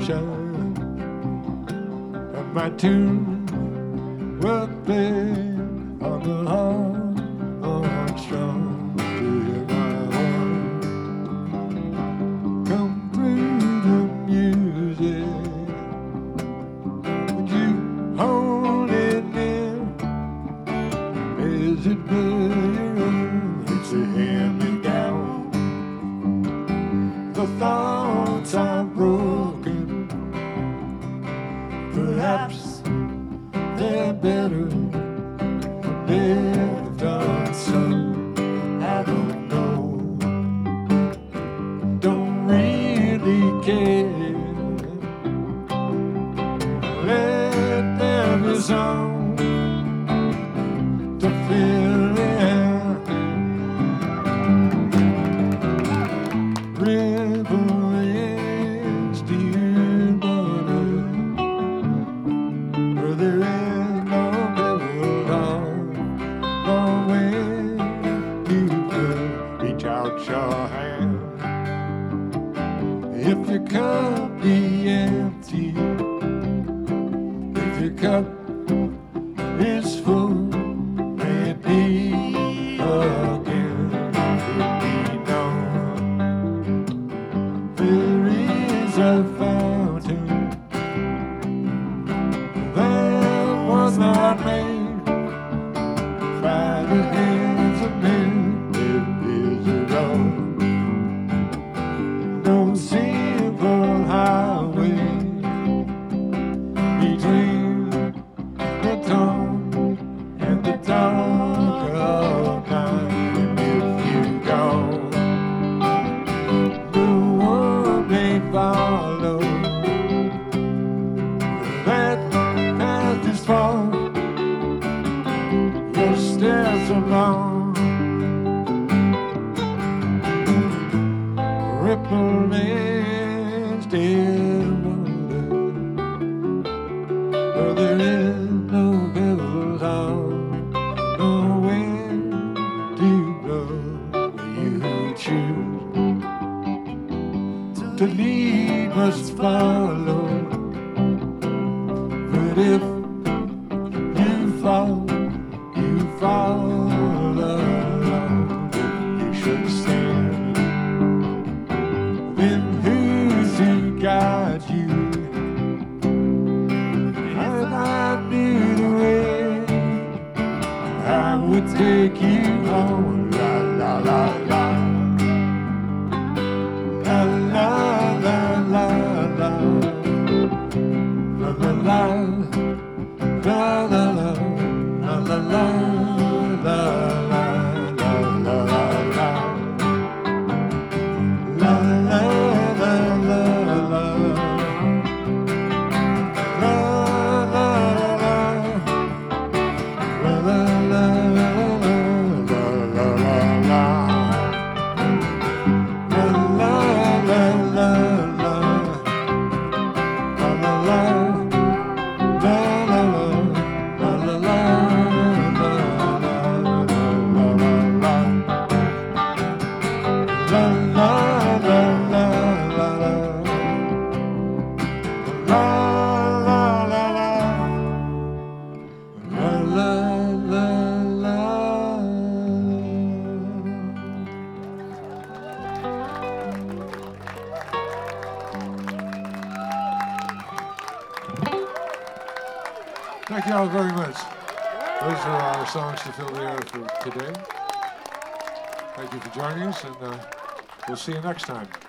sunshine, and my tune will play on the heart strong. To hear my heart come through the music. Would you hold it near? Is it better? It's a hand-me-down. The thoughts are broken. Perhaps they're better lived unsung. I don't know. Don't really care. Let there be song to fill the air. River and steel border, where there is no middle heart, no way you could reach out your hand. If your cup be empty, if your cup is full, may it be again. Let me know there is a fountain that was not made by the hands of men. It is a road, no simple highway between the tone and the dark of night. And if you go, the world may follow. That path is far, your steps are long. Ripple and still water, where there is no pebbles on, no wind to blow. You choose to lead must follow. But if you fall alone. You should stand. Then who's to guide you? If I knew the way, I would take you home. La la la la. La la la la la. La la la. La la la. La la la. La la la la la. La la la la la. Thank you all very much. Those are our songs to fill the air for today. Thank you for joining us, and we'll see you next time.